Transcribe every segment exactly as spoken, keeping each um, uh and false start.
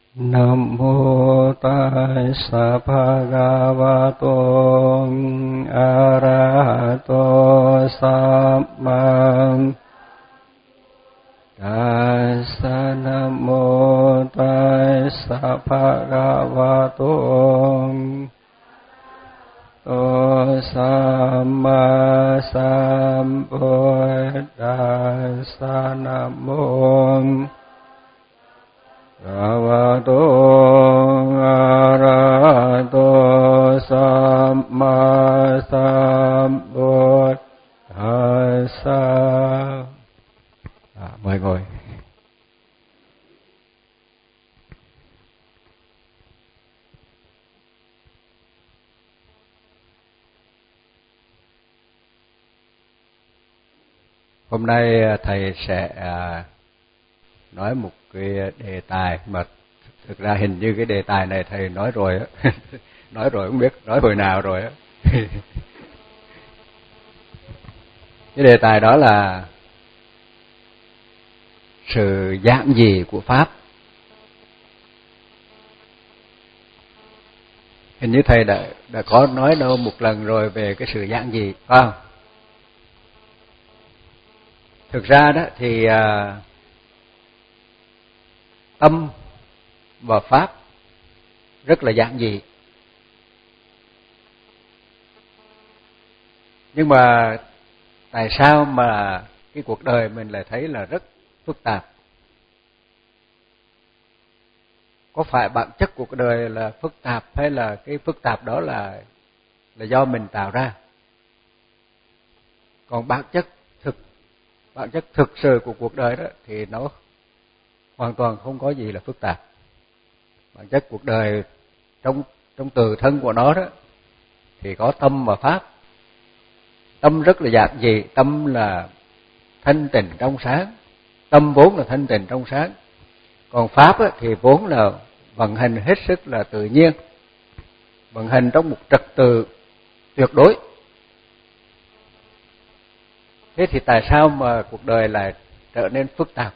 Nam mô Tassa Bhagavato Arahato Samma Tassa. Nam mô Tassa Bhagavato Samma Sambuddhassa. Nam mô Bhagavato Arahato Samma Sambuddhassa. À, mời ngồi. Hôm nay thầy sẽ nói một cái đề tài mà thực ra hình như cái đề tài này thầy nói rồi á, nói rồi không biết nói hồi nào rồi á. Cái đề tài đó là sự giản dị của Pháp. Hình như thầy đã đã có nói đâu một lần rồi về cái sự giản dị, phải không? Thực ra đó thì à, tâm và Pháp rất là giản dị. Nhưng mà tại sao mà cái cuộc đời mình lại thấy là rất phức tạp? Có phải bản chất cuộc đời là phức tạp hay là cái phức tạp đó là là do mình tạo ra? Còn bản chất thực bản chất thực sự của cuộc đời đó thì nó hoàn toàn không có gì là phức tạp. Bản chất cuộc đời trong trong từ thân của nó đó thì có tâm và Pháp. Tâm rất là giản dị, tâm là thanh tịnh trong sáng, tâm vốn là thanh tịnh trong sáng. Còn Pháp á, thì vốn là vận hành hết sức là tự nhiên, vận hành trong một trật tự tuyệt đối. Thế thì tại sao mà cuộc đời lại trở nên phức tạp?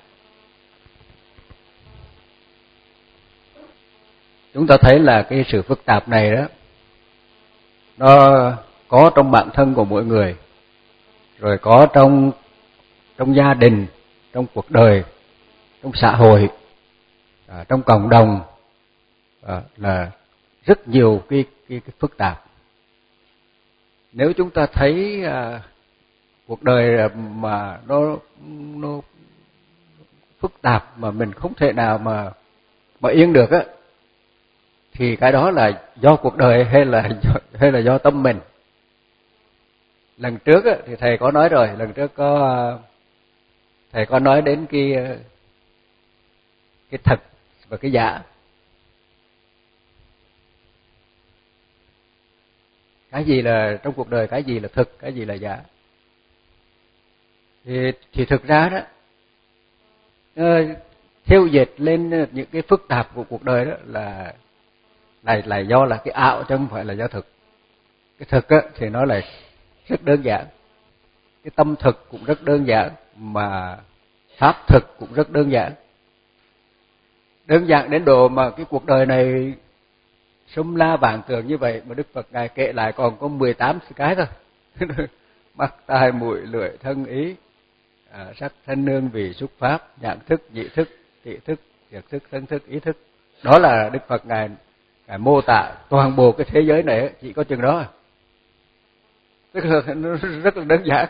Chúng ta thấy là cái sự phức tạp này đó, nó có trong bản thân của mỗi người, rồi có trong trong gia đình, trong cuộc đời, trong xã hội, à, trong cộng đồng, à, là rất nhiều cái, cái, cái phức tạp. Nếu chúng ta thấy à, cuộc đời mà nó nó phức tạp mà mình không thể nào mà mà yên được á, thì cái đó là do cuộc đời hay là do, hay là do tâm mình. Lần trước á, thì thầy có nói rồi, lần trước có thầy có nói đến cái cái thật và cái giả. Cái gì là trong cuộc đời, cái gì là thực, cái gì là giả. Thì thì thực ra đó, thêu dệt lên những cái phức tạp của cuộc đời đó là là là do là cái ảo chứ không phải là do thực. Cái thực á thì nó là rất đơn giản. Cái tâm thực cũng rất đơn giản, mà Pháp thực cũng rất đơn giản. Đơn giản đến độ mà cái cuộc đời này sum la vạn tượng như vậy mà Đức Phật Ngài kể lại còn có mười tám cái thôi. Mắt, tai, mũi, lưỡi, thân, ý, à, sắc, thân, nương, vị, xúc, pháp, nhãn thức, nhị thức, thị thức, thiệt thức, thân thức, ý thức. Đó là Đức Phật Ngài Ngài mô tả toàn bộ cái thế giới này chỉ có chừng đó. Tức là nó rất là đơn giản.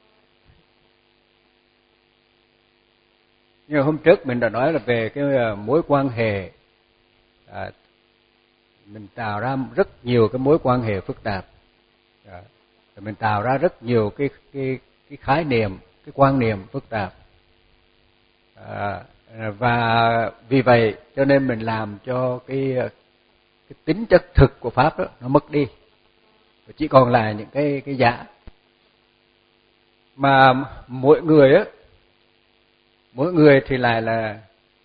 Nhưng hôm trước mình đã nói là về cái mối quan hệ, à, mình tạo ra rất nhiều cái mối quan hệ phức tạp, à, mình tạo ra rất nhiều cái cái cái khái niệm, cái quan niệm phức tạp, à, và vì vậy cho nên mình làm cho cái cái tính chất thực của Pháp đó nó mất đi, chỉ còn là những cái cái giả. Mà mỗi người á, mỗi người thì lại là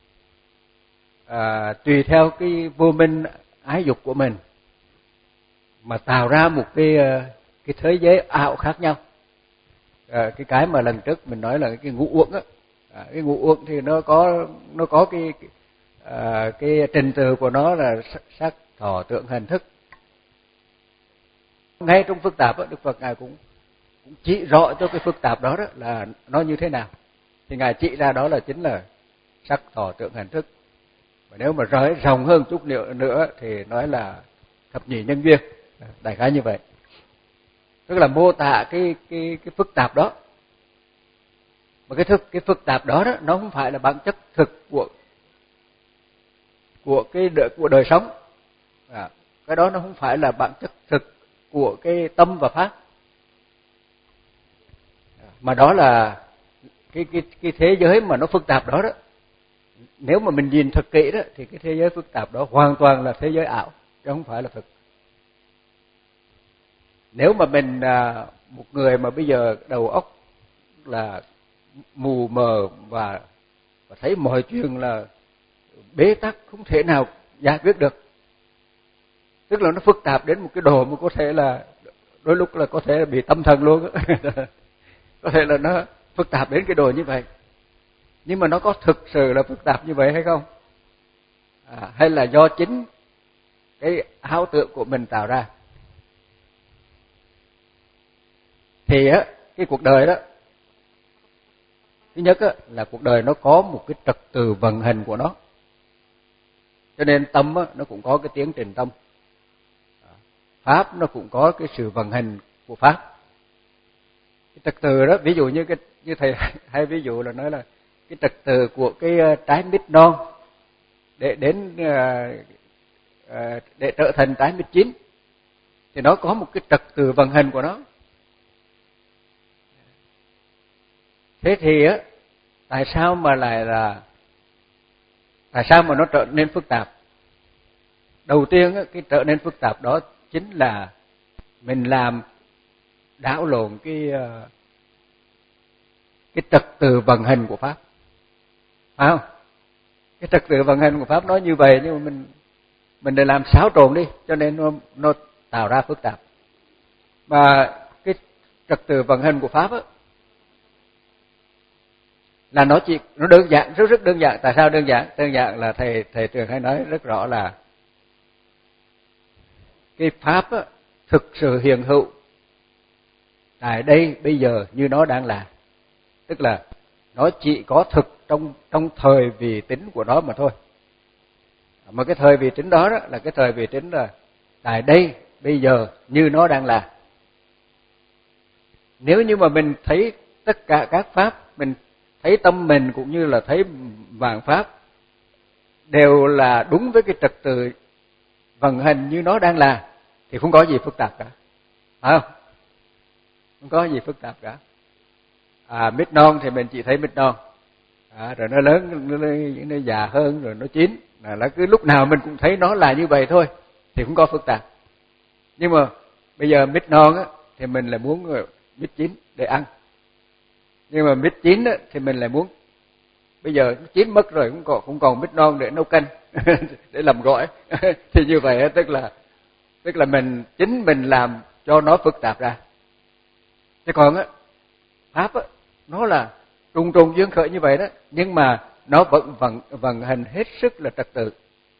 à, tùy theo cái vô minh ái dục của mình mà tạo ra một cái cái thế giới ảo khác nhau. À, cái cái mà lần trước mình nói là cái ngũ uẩn á, à, cái ngũ uẩn thì nó có nó có cái, cái à, cái trình tự của nó là sắc thọ tưởng hành thức. Ngay trong phức tạp đó, Đức Phật ngài cũng, cũng chỉ rõ cho cái phức tạp đó, đó là nó như thế nào. Thì ngài chỉ ra đó là chính là sắc thọ tưởng hành thức. Và nếu mà nói rộng hơn chút nữa thì nói là thập nhị nhân duyên, đại khái như vậy. Tức là mô tả cái cái cái phức tạp đó. Mà cái thức cái phức tạp đó, đó nó không phải là bản chất thực của của cái đời, của đời sống. À, cái đó nó không phải là bản chất thực của cái tâm và pháp. Mà đó là cái cái cái thế giới mà nó phức tạp đó đó. Nếu mà mình nhìn thật kỹ đó thì cái thế giới phức tạp đó hoàn toàn là thế giới ảo, chứ không phải là thực. Nếu mà mình à, một người mà bây giờ đầu óc là mù mờ và, và thấy mọi chuyện là bế tắc, không thể nào giải quyết được, tức là nó phức tạp đến một cái độ mà có thể là đôi lúc là có thể là bị tâm thần luôn có thể là nó phức tạp đến cái độ như vậy. Nhưng mà nó có thực sự là phức tạp như vậy hay không? À, hay là do chính cái ảo tưởng của mình tạo ra? Thì á, cái cuộc đời đó, thứ nhất á, là cuộc đời nó có một cái trật tự vận hành của nó. Cho nên tâm á, nó cũng có cái tiến trình tâm. Pháp nó cũng có cái sự vận hành của pháp. Cái trật tự đó, ví dụ như cái như thầy hay ví dụ là nói là cái trật tự của cái trái mít non để đến để trở thành trái mít chín thì nó có một cái trật tự vận hành của nó. Thế thì á, tại sao mà lại là tại sao mà nó trở nên phức tạp? Đầu tiên á, cái trở nên phức tạp đó chính là mình làm đảo lộn cái cái trật tự vận hành của pháp, phải không? Cái trật tự vận hành của pháp nói như vậy, nhưng mà mình mình để làm xáo trộn đi, cho nên nó nó tạo ra phức tạp. Mà cái trật tự vận hành của pháp á, là nó chỉ nó đơn giản, rất rất đơn giản. Tại sao đơn giản? Đơn giản là thầy thầy Trường hay nói rất rõ là cái pháp á, thực sự hiện hữu tại đây bây giờ như nó đang là, tức là nó chỉ có thực trong trong thời vị tính của nó mà thôi. Mà cái thời vị tính đó, đó là cái thời vị tính là tại đây bây giờ như nó đang là. Nếu như mà mình thấy tất cả các pháp, mình thấy tâm mình cũng như là thấy vạn pháp đều là đúng với cái trật tự vận hành như nó đang là, thì không có gì phức tạp cả, phải không? Không có gì phức tạp cả. À, mít non thì mình chỉ thấy mít non, à, rồi nó lớn, nó, nó già hơn, rồi nó chín, là, là cứ lúc nào mình cũng thấy nó là như vậy thôi, thì không có phức tạp. Nhưng mà bây giờ mít non á, thì mình lại muốn mít chín để ăn. Nhưng mà mít chín á, thì mình lại muốn bây giờ chín mất rồi, không còn không còn mít non để nấu canh để làm gỏi thì như vậy tức là tức là mình chính mình làm cho nó phức tạp ra. Thế còn á, pháp á, nó là trùng trùng duyên khởi như vậy đó, nhưng mà nó vẫn vận vận hành hết sức là trật tự,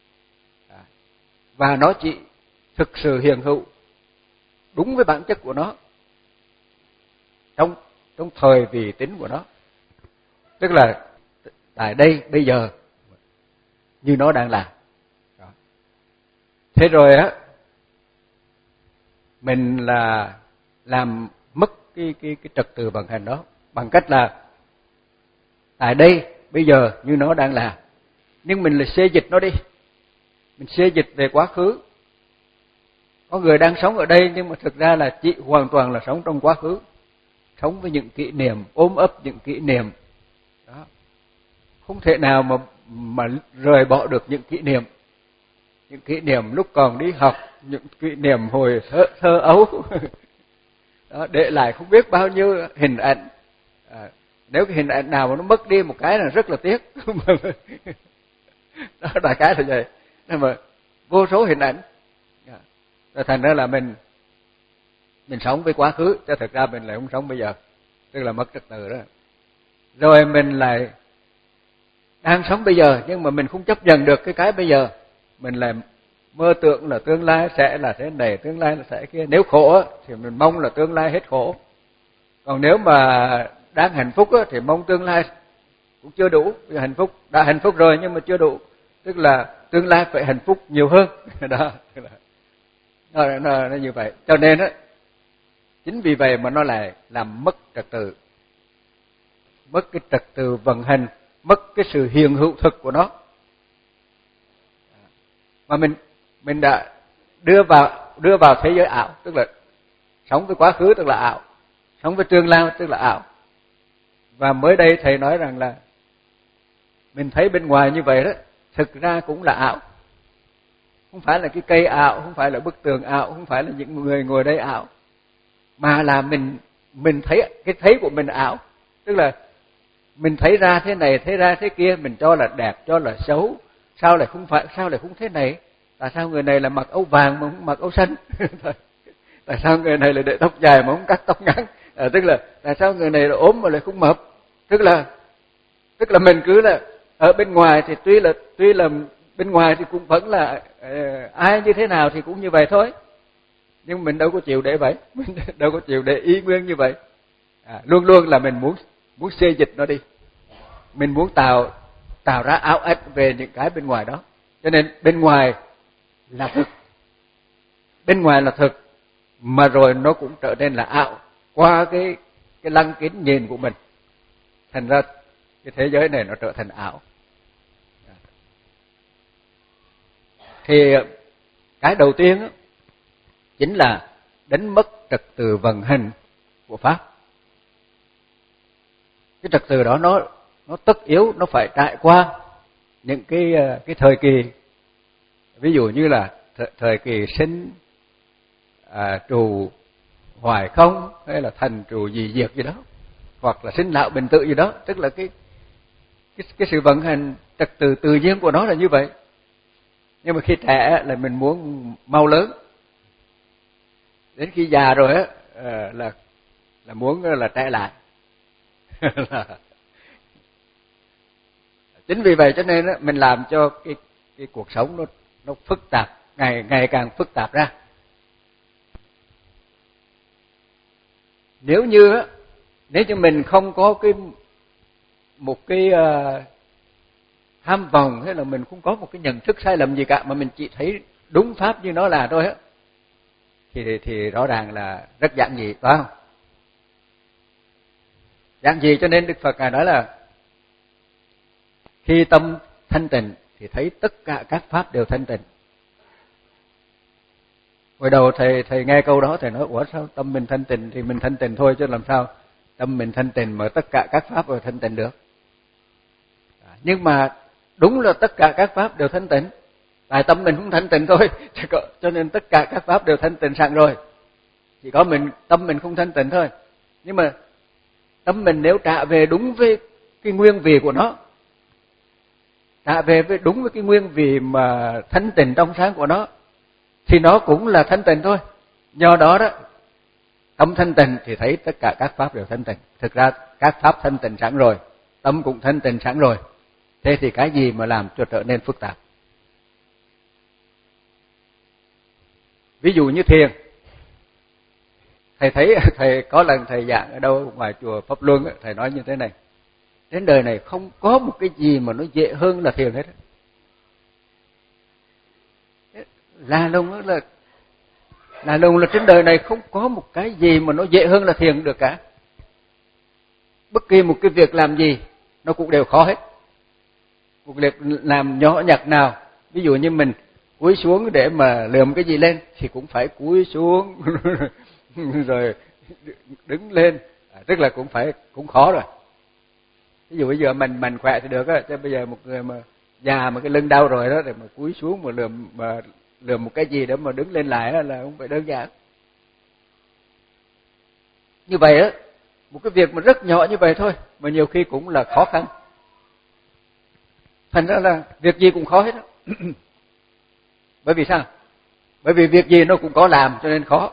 và nó chỉ thực sự hiện hữu đúng với bản chất của nó trong trong thời vị tính của nó, tức là tại đây bây giờ như nó đang là. Thế rồi á, mình là làm mất cái cái cái trật tự vận hành đó bằng cách là tại đây bây giờ như nó đang là, nhưng mình lại xê dịch nó đi, mình xê dịch về quá khứ. Có người đang sống ở đây nhưng mà thực ra là chị hoàn toàn là sống trong quá khứ, sống với những kỷ niệm, ôm ấp những kỷ niệm đó, không thể nào mà mà rời bỏ được những kỷ niệm, những kỷ niệm lúc còn đi học, những kỷ niệm hồi thơ, thơ ấu đó, để lại không biết bao nhiêu hình ảnh. À, nếu cái hình ảnh nào mà nó mất đi một cái là rất là tiếc đó, đại cái là vậy. Nhưng mà vô số hình ảnh, rồi thành ra là mình mình sống với quá khứ, chứ thực ra mình lại không sống bây giờ, tức là mất trật tự đó. Rồi mình lại đang sống bây giờ nhưng mà mình không chấp nhận được cái cái bây giờ. Mình lại mơ tưởng là tương lai sẽ là thế này, tương lai là sẽ kia. Nếu khổ thì mình mong là tương lai hết khổ. Còn nếu mà đang hạnh phúc thì mong tương lai cũng chưa đủ. Vì hạnh phúc đã hạnh phúc rồi nhưng mà chưa đủ. Tức là tương lai phải hạnh phúc nhiều hơn. Đó, nó, nó, nó như vậy. Cho nên á, chính vì vậy mà nó lại làm mất trật tự, mất cái trật tự vận hành, mất cái sự hiện hữu thực của nó. Mà mình mình đã đưa vào đưa vào thế giới ảo, tức là sống với quá khứ tức là ảo, sống với tương lai tức là ảo. Và mới đây thầy nói rằng là mình thấy bên ngoài như vậy đó, thực ra cũng là ảo. Không phải là cái cây ảo, không phải là bức tường ảo, không phải là những người ngồi đây ảo, mà là mình mình thấy cái thấy của mình ảo. Tức là mình thấy ra thế này, thấy ra thế kia, mình cho là đẹp, cho là xấu. Sao lại không phải, sao lại không thế này? Tại sao người này là mặc áo vàng mà không mặc áo xanh? Tại sao người này lại để tóc dài mà không cắt tóc ngắn? À, tức là tại sao người này là ốm mà lại không mập? Tức là tức là mình cứ là ở bên ngoài thì tuy là tuy là bên ngoài thì cũng vẫn là uh, ai như thế nào thì cũng như vậy thôi. Nhưng mình đâu có chịu để vậy, mình đâu có chịu để y nguyên như vậy. À, luôn luôn là mình muốn muốn xê dịch nó đi. Mình muốn tạo tạo ra ảo ách về những cái bên ngoài đó. Cho nên bên ngoài là thực. Bên ngoài là thực mà rồi nó cũng trở nên là ảo qua cái cái lăng kính nhìn của mình. Thành ra cái thế giới này nó trở thành ảo. Thì cái đầu tiên đó, chính là đánh mất trật tự vận hành của pháp. Cái trật tự đó nó nó tất yếu, nó phải trải qua những cái cái thời kỳ, ví dụ như là thời, thời kỳ sinh à, trù hoài không, hay là thành trù gì diệt gì đó, hoặc là sinh lão bệnh tử gì đó. Tức là cái cái cái sự vận hành trật tự tự nhiên của nó là như vậy. Nhưng mà khi trẻ là mình muốn mau lớn, đến khi già rồi á là là muốn là trẻ lại. Chính vì vậy cho nên mình làm cho cái cái cuộc sống nó nó phức tạp, ngày ngày càng phức tạp ra. Nếu như nếu như mình không có cái một cái uh, tham vọng, hay là mình không có một cái nhận thức sai lầm gì cả, mà mình chỉ thấy đúng pháp như nó là thôi á, thì thì rõ ràng là rất giản dị, phải không? Giản dị, cho nên Đức Phật ngài nói là khi tâm thanh tịnh thì thấy tất cả các pháp đều thanh tịnh. Hồi đầu thầy thầy nghe câu đó thầy nói ủa sao tâm mình thanh tịnh thì mình thanh tịnh thôi, chứ làm sao tâm mình thanh tịnh mà tất cả các pháp đều thanh tịnh được? Nhưng mà đúng là tất cả các pháp đều thanh tịnh, tại tâm mình không thanh tịnh thôi, cho nên tất cả các pháp đều thanh tịnh sẵn rồi. Chỉ có mình tâm mình không thanh tịnh thôi. Nhưng mà tâm mình nếu trả về đúng với cái nguyên vị của nó, trả về với đúng với cái nguyên vị mà thanh tịnh trong sáng của nó, thì nó cũng là thanh tịnh thôi. Do đó đó, tâm thanh tịnh thì thấy tất cả các pháp đều thanh tịnh. Thực ra các pháp thanh tịnh sẵn rồi, tâm cũng thanh tịnh sẵn rồi. Thế thì cái gì mà làm cho trở nên phức tạp? Ví dụ như thiền. Thầy thấy thầy có lần thầy giảng ở đâu ngoài chùa Pháp Luân, thầy nói như thế này: trên đời này không có một cái gì mà nó dễ hơn là thiền hết. Là luôn là là luôn là trên đời này không có một cái gì mà nó dễ hơn là thiền được cả. Bất kỳ một cái việc làm gì nó cũng đều khó hết. Một việc làm nhỏ nhặt nào, ví dụ như mình cúi xuống để mà lượm cái gì lên thì cũng phải cúi xuống rồi đứng lên, à, tức là cũng phải cũng khó rồi. Ví dụ bây giờ mình mình khỏe thì được á, chứ bây giờ một người mà già mà cái lưng đau rồi đó, để mà cúi xuống mà lượm mà lượm một cái gì để mà đứng lên lại là không phải đơn giản. Như vậy á, một cái việc mà rất nhỏ như vậy thôi mà nhiều khi cũng là khó khăn. Thành ra là việc gì cũng khó hết đó. Bởi vì sao? Bởi vì việc gì nó cũng có làm cho nên khó.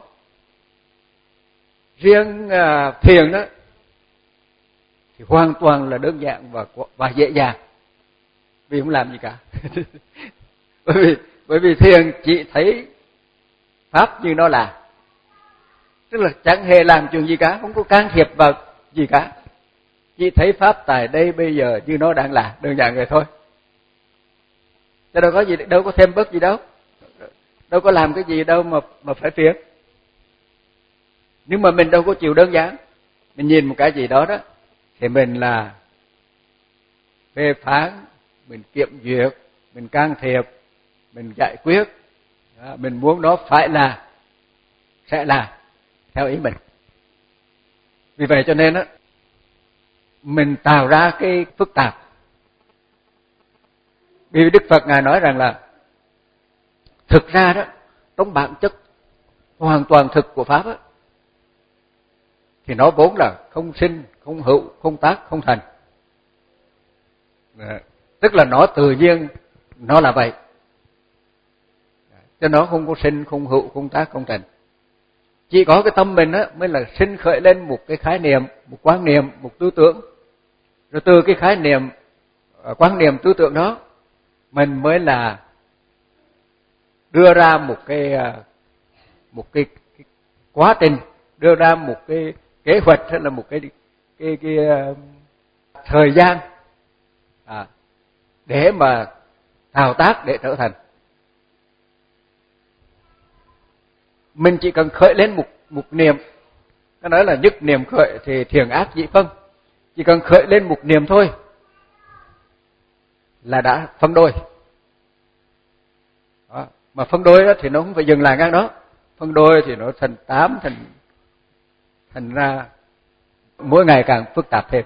Riêng uh, thiền đó thì hoàn toàn là đơn giản và và dễ dàng. vì không làm gì cả. bởi vì bởi vì thiền chỉ thấy pháp như nó là, tức là chẳng hề làm chuyện gì cả, không có can thiệp vào gì cả, chỉ thấy pháp tại đây bây giờ như nó đang là, đơn giản vậy thôi. Chứ đâu có gì, đâu có thêm bớt gì đâu, đâu có làm cái gì đâu mà mà phải phiền. Nhưng mà mình đâu có chịu đơn giản, mình nhìn một cái gì đó đó thì mình là phê phán, mình kiểm duyệt, mình can thiệp, mình giải quyết, mình muốn nó phải là, sẽ là theo ý mình. Vì vậy cho nên á, mình tạo ra cái phức tạp. Vì Đức Phật Ngài nói rằng là thực ra đó, trong bản chất hoàn toàn thực của Pháp á, thì nó vốn là không sinh, không hữu, không tác, không thành. Tức là nó tự nhiên, nó là vậy. Cho nó không có sinh, không hữu, không tác, không thành. Chỉ có cái tâm mình á mới là sinh khởi lên một cái khái niệm, một quan niệm, một tư tưởng. Rồi từ cái khái niệm, quan niệm, tư tưởng đó, mình mới là đưa ra một cái một cái, cái quá trình, đưa ra một cái kế hoạch hay là một cái cái cái, cái thời gian à, để mà thao tác để trở thành. Mình chỉ cần khởi lên một một niệm, nó nói là nhất niệm khởi thì thiền ác dĩ phân, chỉ cần khởi lên một niệm thôi là đã phân đôi. Đó. Mà phân đôi đó thì nó không phải dừng lại ngang đó, phân đôi thì nó thành tám, thành thành ra mỗi ngày càng phức tạp thêm.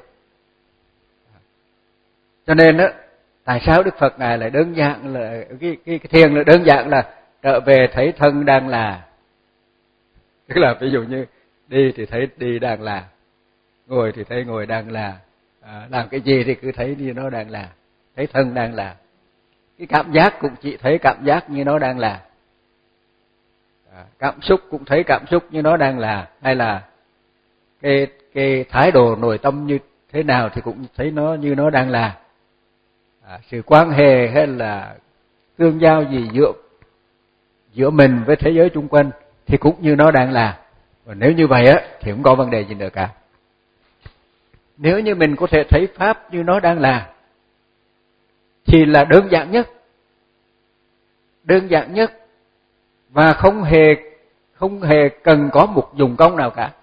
Cho nên đó, tại sao Đức Phật Ngài lại đơn giản là cái cái, cái thiền là đơn giản là trở về thấy thân đang là. Tức là ví dụ như đi thì thấy đi đang là, ngồi thì thấy ngồi đang là, à, làm cái gì thì cứ thấy như nó đang là, thấy thân đang là. Cái cảm giác cũng chỉ thấy cảm giác như nó đang là, à, cảm xúc cũng thấy cảm xúc như nó đang là, hay là cái cái thái độ nội tâm như thế nào thì cũng thấy nó như nó đang là. À, sự quan hệ hay là tương giao gì giữa giữa mình với thế giới xung quanh thì cũng như nó đang là. Và nếu như vậy á thì không có vấn đề gì nữa cả. Nếu như mình có thể thấy pháp như nó đang là thì là đơn giản nhất. Đơn giản nhất và không hề không hề cần có một dùng công nào cả.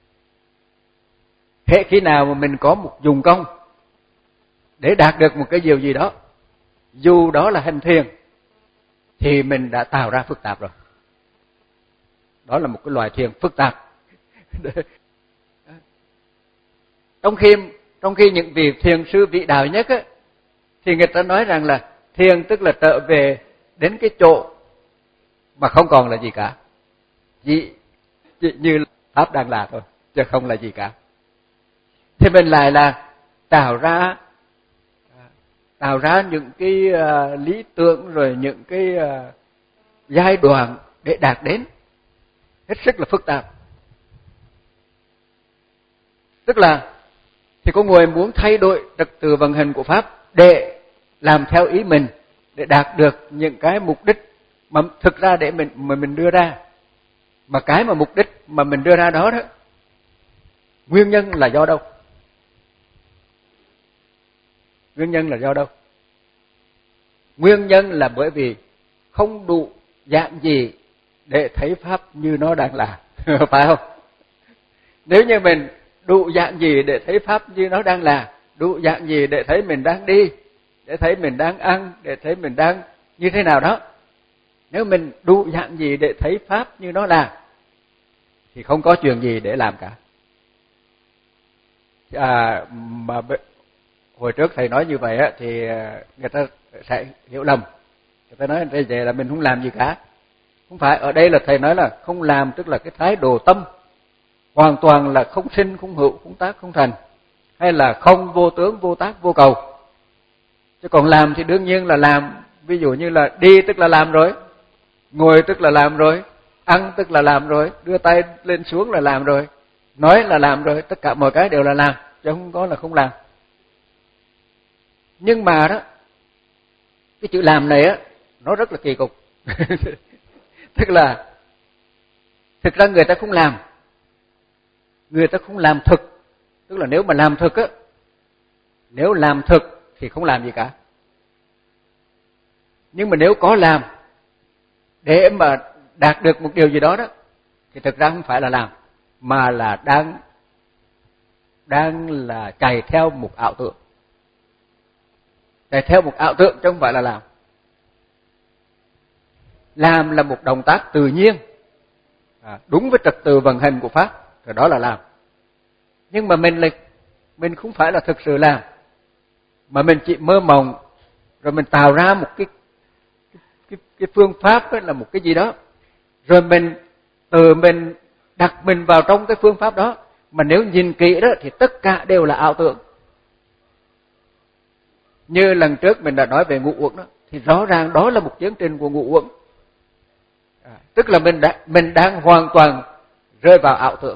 Thế khi nào mà mình có một dùng công để đạt được một cái điều gì đó, dù đó là hành thiền, thì mình đã tạo ra phức tạp rồi. Đó là một cái loại thiền phức tạp. Trong khi trong khi những vị thiền sư vĩ đại nhất á, thì người ta nói rằng là thiền tức là trở về đến cái chỗ mà không còn là gì cả, chỉ, chỉ như pháp đang là thôi, chứ không là gì cả. Thì mình lại là tạo ra tạo ra những cái uh, lý tưởng rồi những cái uh, giai đoạn để đạt đến, hết sức là phức tạp. Tức là thì có người muốn thay đổi trật tự vận hành của pháp để làm theo ý mình, để đạt được những cái mục đích mà thực ra để mình mà mình đưa ra. Mà cái mà mục đích mà mình đưa ra đó đó, nguyên nhân là do đâu? Nguyên nhân là do đâu? Nguyên nhân là bởi vì không đủ dạng gì để thấy pháp như nó đang là, phải không? Nếu như mình đủ dạng gì để thấy pháp như nó đang là, đủ dạng gì để thấy mình đang đi, để thấy mình đang ăn, để thấy mình đang như thế nào đó. Nếu mình đủ dạng gì để thấy pháp như nó là, thì không có chuyện gì để làm cả. À, mà hồi trước thầy nói như vậy á, thì người ta sẽ hiểu lầm. Người ta nói vậy là mình không làm gì cả. Không phải, ở đây là thầy nói là không làm, tức là cái thái độ tâm hoàn toàn là không sinh, không hữu, không tác, không thành, hay là không vô tướng, vô tác, vô cầu. Chứ còn làm thì đương nhiên là làm, ví dụ như là đi tức là làm rồi, ngồi tức là làm rồi, ăn tức là làm rồi, đưa tay lên xuống là làm rồi, nói là làm rồi, tất cả mọi cái đều là làm, chứ không có là không làm. Nhưng mà đó, cái chữ làm này á nó rất là kỳ cục. Tức là thực ra người ta không làm, người ta không làm thực. Tức là nếu mà làm thực á, nếu làm thực thì không làm gì cả. Nhưng mà nếu có làm để mà đạt được một điều gì đó đó, thì thực ra không phải là làm, mà là đang đang là chạy theo một ảo tưởng. Chạy theo một ảo tưởng chứ không phải là làm. Làm là một động tác tự nhiên, à, đúng với trật tự vận hành của Pháp, rồi đó là làm. Nhưng mà mình là mình không phải là thực sự làm, mà mình chỉ mơ mộng, rồi mình tạo ra một cái cái, cái phương pháp ấy là một cái gì đó, rồi mình tự mình đặt mình vào trong cái phương pháp đó, mà nếu nhìn kỹ đó thì tất cả đều là ảo tưởng. Như lần trước mình đã nói về ngũ uẩn đó, thì rõ ràng đó là một tiến trình của ngũ uẩn. À, tức là mình đã, mình đang hoàn toàn rơi vào ảo tưởng.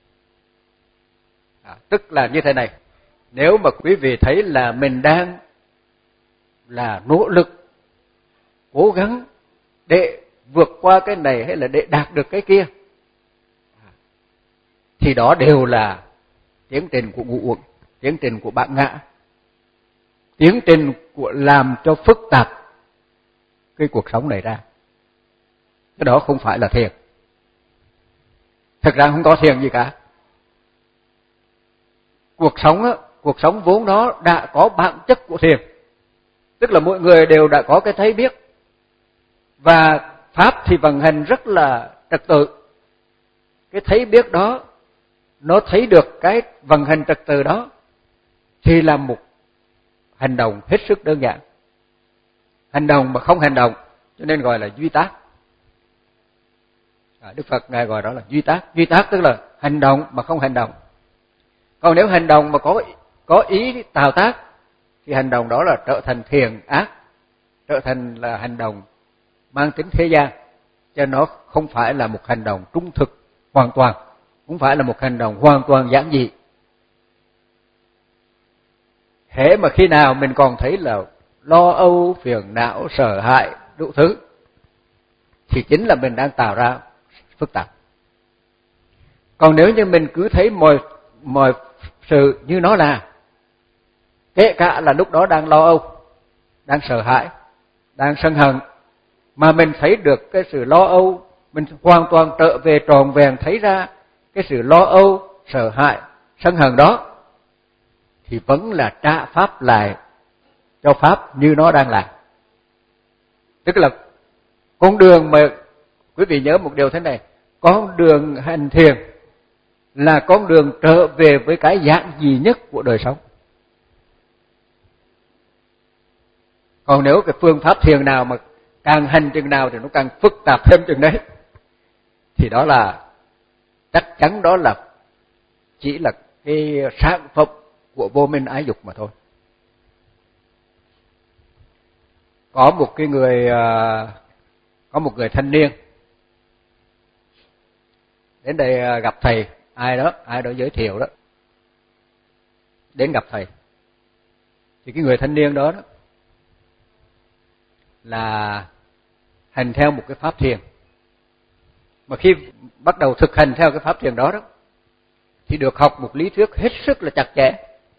À, tức là như thế này, nếu mà quý vị thấy là mình đang là nỗ lực, cố gắng để vượt qua cái này hay là để đạt được cái kia, thì đó đều là tiến trình của ngũ uẩn, tiến trình của bản ngã, tiến trình của làm cho phức tạp cái cuộc sống này ra. Cái đó không phải là thiền. Thật ra không có thiền gì cả. Cuộc sống á, cuộc sống vốn nó đã có bản chất của thiền. Tức là mỗi người đều đã có cái thấy biết. Và Pháp thì vận hành rất là trật tự. Cái thấy biết đó, nó thấy được cái vận hành trật tự đó, thì là một hành động hết sức đơn giản. Hành động mà không hành động, cho nên gọi là duy tác. À, Đức Phật Ngài gọi đó là duy tác. Duy tác tức là hành động mà không hành động. Còn nếu hành động mà có có ý tạo tác, thì hành động đó là trở thành thiện ác, trở thành là hành động mang tính thế gian, cho nó không phải là một hành động trung thực hoàn toàn, không phải là một hành động hoàn toàn giản dị. Hễ mà khi nào mình còn thấy là lo âu, phiền não, sợ hãi, đủ thứ, thì chính là mình đang tạo ra phức tạp. Còn nếu như mình cứ thấy mọi mọi sự như nó là, kể cả là lúc đó đang lo âu, đang sợ hãi, đang sân hận, mà mình thấy được cái sự lo âu, mình hoàn toàn trở về tròn vẹn thấy ra cái sự lo âu, sợ hãi, sân hận đó, thì vẫn là trả Pháp lại cho Pháp như nó đang là. Tức là con đường mà quý vị nhớ một điều thế này, con đường hành thiền là con đường trở về với cái giản dị nhất của đời sống. Còn nếu cái phương pháp thiền nào mà càng hành chừng nào thì nó càng phức tạp thêm chừng đấy, thì đó là chắc chắn đó là chỉ là cái sản phẩm của vô minh ái dục mà thôi. Có một cái người có một người thanh niên đến đây gặp thầy, ai đó, ai đó giới thiệu đó, đến gặp thầy. Thì cái người thanh niên đó, đó là hành theo một cái pháp thiền. Mà khi bắt đầu thực hành theo cái pháp thiền đó đó, thì được học một lý thuyết hết sức là chặt chẽ.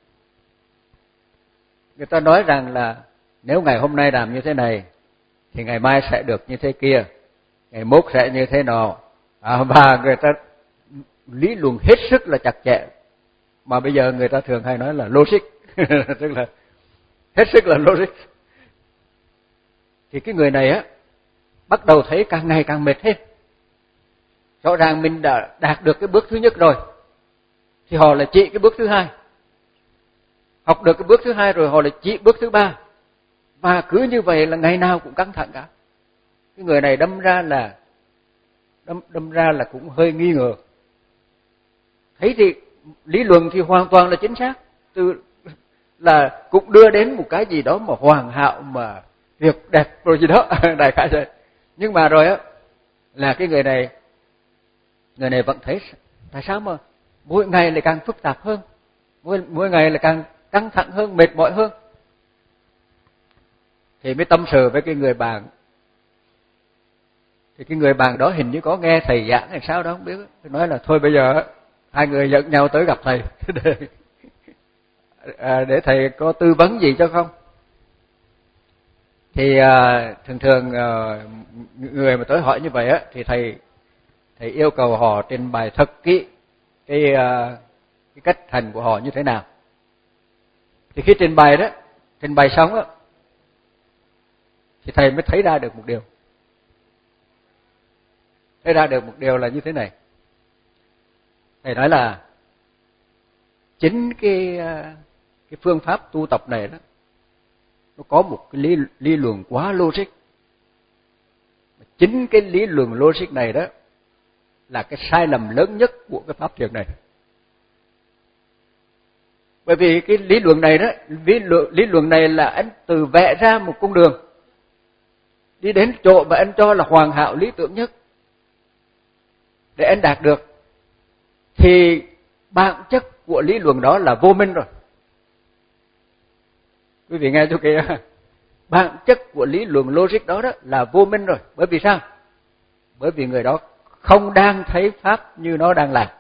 Người ta nói rằng là nếu ngày hôm nay làm như thế này, thì ngày mai sẽ được như thế kia, ngày mốt sẽ như thế nọ. À, và người ta lý luận hết sức là chặt chẽ, mà bây giờ người ta thường hay nói là logic, tức là hết sức là logic. Thì cái người này á, bắt đầu thấy càng ngày càng mệt thêm. Rõ ràng mình đã đạt được cái bước thứ nhất rồi, thì họ lại chỉ cái bước thứ hai. Học được cái bước thứ hai rồi họ lại chỉ bước thứ ba. Và cứ như vậy là ngày nào cũng căng thẳng cả. Cái người này đâm ra là đâm, đâm ra là cũng hơi nghi ngờ. Thấy thì lý luận thì hoàn toàn là chính xác, từ là cũng đưa đến một cái gì đó mà hoàn hảo, mà tuyệt đẹp rồi gì đó, đại khái vậy. Nhưng mà rồi á, là cái người này người này vẫn thấy tại sao mà mỗi ngày lại càng phức tạp hơn, mỗi mỗi ngày lại càng căng thẳng hơn, mệt mỏi hơn. thì mới tâm sự với cái người bạn. Thì cái người bạn đó hình như có nghe thầy giảng hay sao đó không biết. Tôi nói là thôi bây giờ hai người dẫn nhau tới gặp thầy để, à, để thầy có tư vấn gì cho không. Thì à, thường thường à, người mà tới hỏi như vậy á thì thầy thầy yêu cầu họ trình bày thật kỹ cái à, cái cách hành của họ như thế nào. Thì khi trình bày đó, trình bày xong á thì thầy mới thấy ra được một điều. Thấy ra được một điều là như thế này. Thầy nói là chính cái cái phương pháp tu tập này đó nó có một cái lý lý luận quá logic. Chính cái lý luận logic này đó là cái sai lầm lớn nhất của cái pháp thiền này. Bởi vì cái lý luận này đó, lý luận, lý luận này là anh tự vẽ ra một con đường đi đến chỗ mà anh cho là hoàn hảo lý tưởng nhất để anh đạt được, thì bản chất của lý luận đó là vô minh rồi. Quý vị nghe cho kìa, bản chất của lý luận logic đó đó là vô minh rồi. Bởi vì sao? Bởi vì người đó không đang thấy pháp như nó đang là.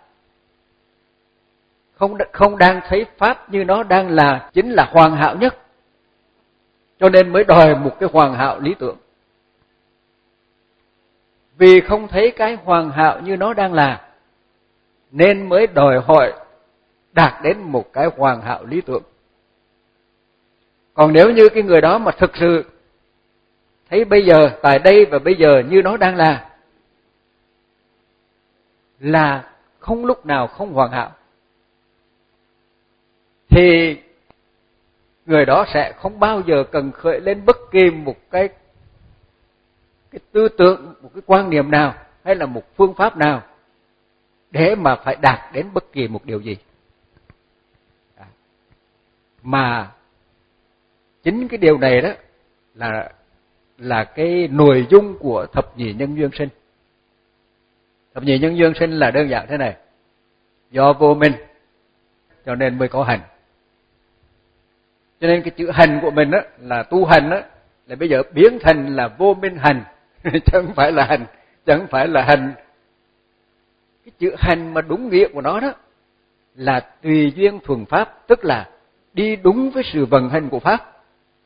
Không không đang thấy pháp như nó đang là chính là hoàn hảo nhất. Cho nên mới đòi một cái hoàn hảo lý tưởng. Vì không thấy cái hoàn hảo như nó đang là nên mới đòi hỏi đạt đến một cái hoàn hảo lý tưởng. Còn nếu như cái người đó mà thực sự thấy bây giờ, tại đây và bây giờ như nó đang là, là không lúc nào không hoàn hảo, thì người đó sẽ không bao giờ cần khởi lên bất kỳ một cái cái tư tưởng, một cái quan niệm nào hay là một phương pháp nào để mà phải đạt đến bất kỳ một điều gì. Mà chính cái điều này đó là là cái nội dung của thập nhị nhân duyên sinh. Thập nhị nhân duyên sinh là đơn giản thế này: do vô minh cho nên mới có hành. Cho nên cái chữ hành của mình đó là tu hành đó, là bây giờ biến thành là vô minh hành, chứ không phải là hành, chứ không phải là hành. Cái chữ hành mà đúng nghĩa của nó đó là tùy duyên thuần pháp, tức là đi đúng với sự vận hành của pháp.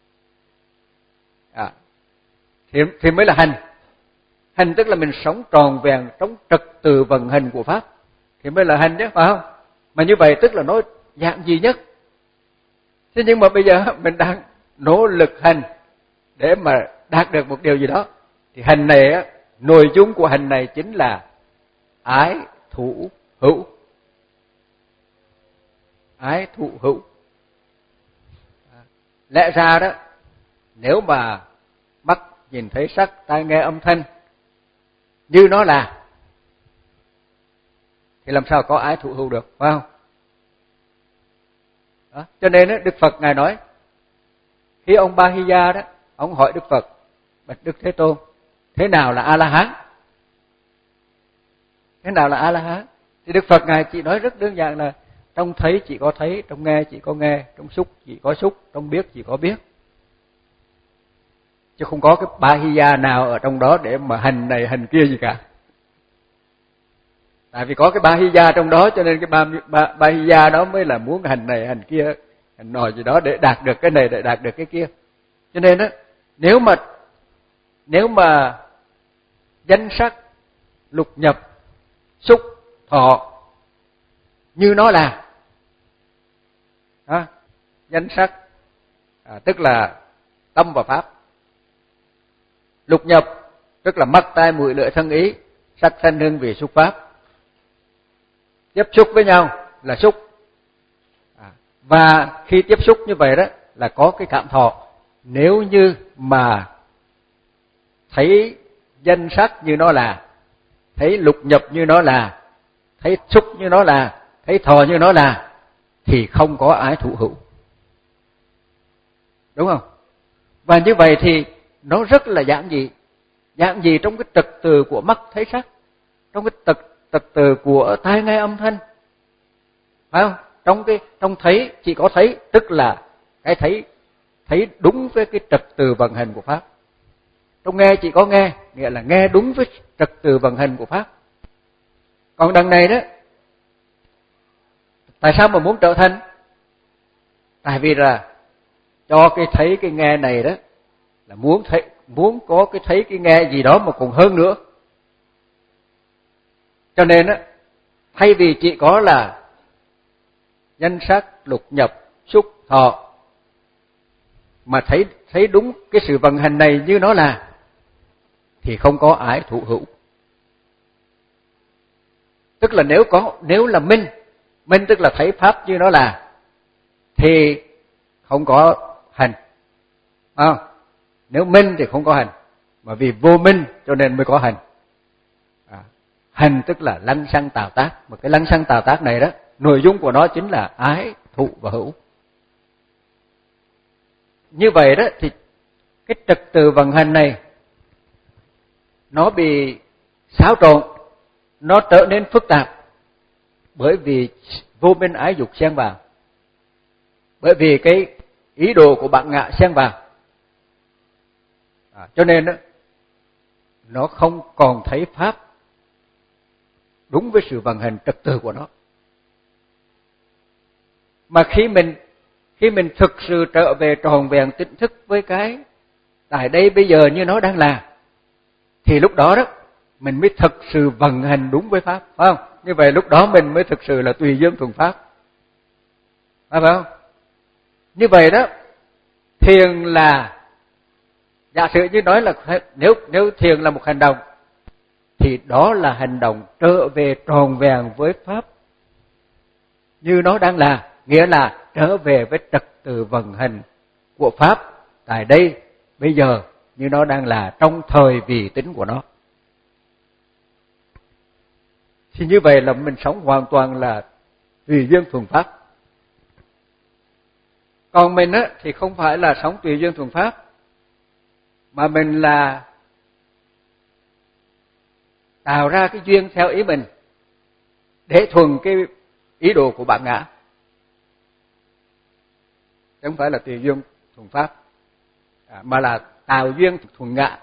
À, thì, thì mới là hành. Hành tức là mình sống tròn vẹn trong trật tự vận hành của pháp thì mới là hành chứ, phải không? Mà như vậy tức là nó dạng gì nhất. Thế nhưng mà bây giờ mình đang nỗ lực hành để mà đạt được một điều gì đó, thì hành này á, nội dung của hành này chính là ái thủ hữu. Ái thủ hữu. Lẽ ra đó, nếu mà mắt nhìn thấy sắc, tai nghe âm thanh như nó là, thì làm sao có ái thủ hữu được, phải không? Đó. Cho nên đó, Đức Phật Ngài nói, khi ông Ba Hy Da đó, ông hỏi Đức Phật: bạch Đức Thế Tôn, thế nào là A-la-hán? Thế nào là A-la-hán? Thì Đức Phật Ngài chỉ nói rất đơn giản là trong thấy chỉ có thấy, trong nghe chỉ có nghe, trong xúc chỉ có xúc, trong biết chỉ có biết. Chứ không có cái Ba Hy Da nào ở trong đó để mà hành này hành kia gì cả. Tại vì có cái Ba Hy Da trong đó cho nên cái ba, ba, ba Hy Da đó mới là muốn hành này hành kia, hành nọ gì đó để đạt được cái này, để đạt được cái kia. Cho nên á, nếu mà nếu mà danh sắc, lục nhập, xúc, thọ như nó là, à, danh sắc à, tức là tâm và pháp, lục nhập tức là mắt, tai, mũi, lưỡi, thân, ý, sắc, thanh, hương, vị, xúc, pháp, tiếp xúc với nhau là xúc. À, và khi tiếp xúc như vậy đó là có cái cảm thọ. Nếu như mà thấy danh sắc như nó là, thấy lục nhập như nó là, thấy xúc như nó là, thấy thọ như nó là, thì không có ái thủ hữu. Đúng không? Và như vậy thì nó rất là giản dị. Giản dị trong cái trật tự của mắt thấy sắc, trong cái trật trật tự của tai nghe âm thanh, phải không? Trong cái trong thấy chỉ có thấy, tức là cái thấy thấy đúng với cái trật tự vận hành của Pháp. Trong nghe chỉ có nghe, nghĩa là nghe đúng với trật tự vận hành của Pháp. Còn đằng này đó, tại sao mà muốn trở thành? Tại vì là cho cái thấy cái nghe này đó là muốn thấy, muốn có cái thấy cái nghe gì đó mà còn hơn nữa. Cho nên á, thay vì chỉ có là danh sắc, lục nhập, xúc, thọ mà thấy thấy đúng cái sự vận hành này như nó là, thì không có ái thụ hữu. Tức là nếu có nếu là minh, minh tức là thấy pháp như nó là, thì không có hành. À, nếu minh thì không có hành, mà vì vô minh cho nên mới có hành. À, hành tức là lăng xăng tạo tác, mà cái lăng xăng tạo tác này đó, nội dung của nó chính là ái, thụ và hữu. Như vậy đó thì cái trật tự vận hành này nó bị xáo trộn, nó trở nên phức tạp bởi vì vô minh ái dục xen vào, bởi vì cái ý đồ của bạn ngạ xen vào. À, cho nên đó, nó không còn thấy pháp đúng với sự vận hành trật tự của nó. Mà khi mình khi mình thực sự trở về tròn vẹn tỉnh thức với cái tại đây bây giờ như nó đang là, thì lúc đó đó mình mới thực sự vận hành đúng với pháp, phải không? Như vậy lúc đó mình mới thực sự là tùy duyên thuần pháp, phải không? Như vậy đó, thiền là, giả sử như nói là nếu nếu thiền là một hành động, thì đó là hành động trở về tròn vẹn với pháp như nó đang là, nghĩa là trở về với trật tự vận hành của pháp tại đây bây giờ như nó đang là trong thời vị tính của nó. Thì như vậy là mình sống hoàn toàn là tùy duyên thuần pháp. Còn mình á thì không phải là sống tùy duyên thuần pháp, mà mình là tạo ra cái duyên theo ý mình để thuần cái ý đồ của bạn ngã, chứ không phải là tùy duyên thuần pháp, à, mà là tạo duyên thuần ngã.